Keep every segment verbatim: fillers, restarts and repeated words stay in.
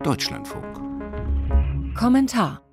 Deutschlandfunk. Kommentar.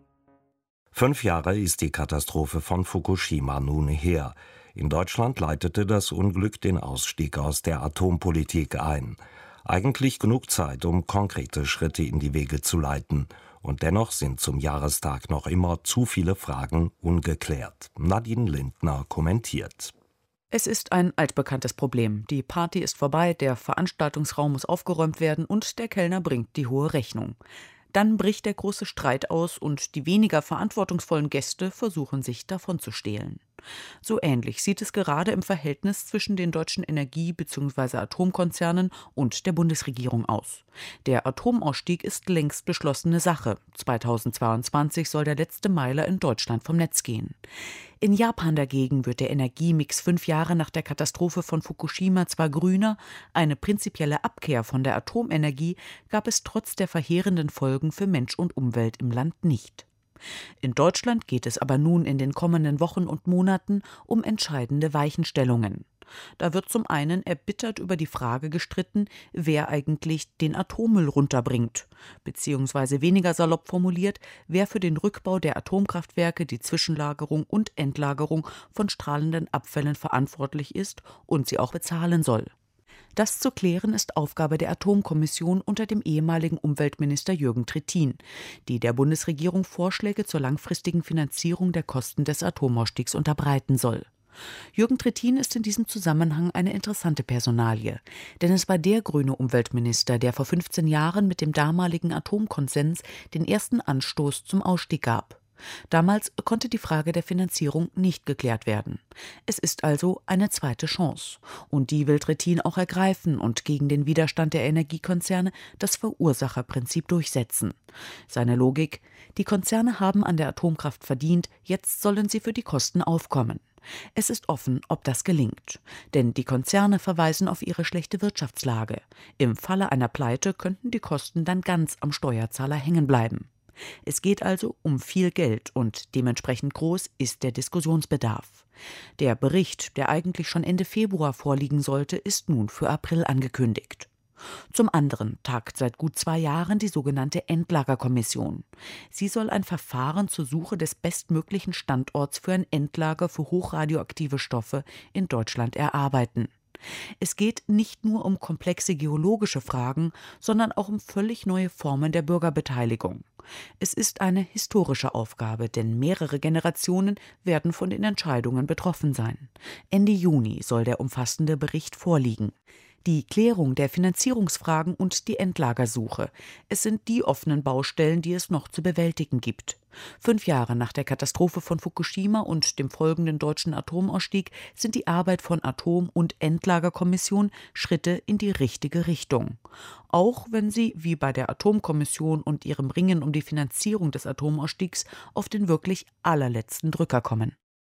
Fünf Jahre ist die Katastrophe von Fukushima nun her. In Deutschland leitete das Unglück den Ausstieg aus der Atompolitik ein. Eigentlich genug Zeit, um konkrete Schritte in die Wege zu leiten. Und dennoch sind zum Jahrestag noch immer zu viele Fragen ungeklärt. Nadine Lindner kommentiert. Es ist ein altbekanntes Problem. Die Party ist vorbei, der Veranstaltungsraum muss aufgeräumt werden und der Kellner bringt die hohe Rechnung. Dann bricht der große Streit aus und die weniger verantwortungsvollen Gäste versuchen sich davonzustehlen. So ähnlich sieht es gerade im Verhältnis zwischen den deutschen Energie- bzw. Atomkonzernen und der Bundesregierung aus. Der Atomausstieg ist längst beschlossene Sache. zweitausendzweiundzwanzig soll der letzte Meiler in Deutschland vom Netz gehen. In Japan dagegen wird der Energiemix fünf Jahre nach der Katastrophe von Fukushima zwar grüner, eine prinzipielle Abkehr von der Atomenergie gab es trotz der verheerenden Folgen für Mensch und Umwelt im Land nicht. In Deutschland geht es aber nun in den kommenden Wochen und Monaten um entscheidende Weichenstellungen. Da wird zum einen erbittert über die Frage gestritten, wer eigentlich den Atommüll runterbringt, beziehungsweise weniger salopp formuliert, wer für den Rückbau der Atomkraftwerke, die Zwischenlagerung und Endlagerung von strahlenden Abfällen verantwortlich ist und sie auch bezahlen soll. Das zu klären ist Aufgabe der Atomkommission unter dem ehemaligen Umweltminister Jürgen Trittin, die der Bundesregierung Vorschläge zur langfristigen Finanzierung der Kosten des Atomausstiegs unterbreiten soll. Jürgen Trittin ist in diesem Zusammenhang eine interessante Personalie, denn es war der grüne Umweltminister, der vor fünfzehn Jahren mit dem damaligen Atomkonsens den ersten Anstoß zum Ausstieg gab. Damals konnte die Frage der Finanzierung nicht geklärt werden. Es ist also eine zweite Chance. Und die will Trittin auch ergreifen und gegen den Widerstand der Energiekonzerne das Verursacherprinzip durchsetzen. Seine Logik: Die Konzerne haben an der Atomkraft verdient, jetzt sollen sie für die Kosten aufkommen. Es ist offen, ob das gelingt. Denn die Konzerne verweisen auf ihre schlechte Wirtschaftslage. Im Falle einer Pleite könnten die Kosten dann ganz am Steuerzahler hängen bleiben. Es geht also um viel Geld und dementsprechend groß ist der Diskussionsbedarf. Der Bericht, der eigentlich schon Ende Februar vorliegen sollte, ist nun für April angekündigt. Zum anderen tagt seit gut zwei Jahren die sogenannte Endlagerkommission. Sie soll ein Verfahren zur Suche des bestmöglichen Standorts für ein Endlager für hochradioaktive Stoffe in Deutschland erarbeiten. Es geht nicht nur um komplexe geologische Fragen, sondern auch um völlig neue Formen der Bürgerbeteiligung. Es ist eine historische Aufgabe, denn mehrere Generationen werden von den Entscheidungen betroffen sein. Ende Juni soll der umfassende Bericht vorliegen. Die Klärung der Finanzierungsfragen und die Endlagersuche. Es sind die offenen Baustellen, die es noch zu bewältigen gibt. Fünf Jahre nach der Katastrophe von Fukushima und dem folgenden deutschen Atomausstieg sind die Arbeit von Atom- und Endlagerkommission Schritte in die richtige Richtung. Auch wenn sie, wie bei der Atomkommission und ihrem Ringen um die Finanzierung des Atomausstiegs, auf den wirklich allerletzten Drücker kommen.